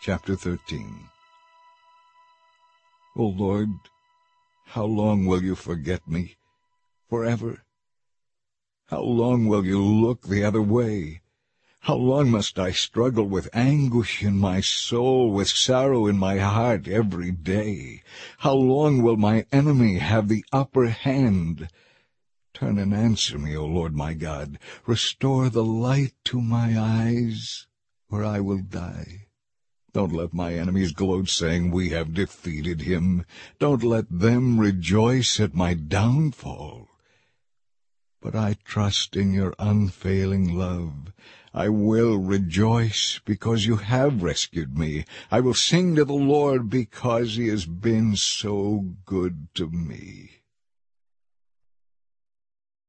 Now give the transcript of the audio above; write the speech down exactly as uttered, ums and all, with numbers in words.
Chapter thirteen. O Lord, how long will you forget me? Forever? How long will you look the other way? How long must I struggle with anguish in my soul, with sorrow in my heart every day? How long will my enemy have the upper hand? Turn and answer me, O Lord my God. Restore the light to my eyes, or I will die. Don't let my enemies gloat, saying, we have defeated him. Don't let them rejoice at my downfall. But I trust in your unfailing love. I will rejoice because you have rescued me. I will sing to the Lord because he has been so good to me.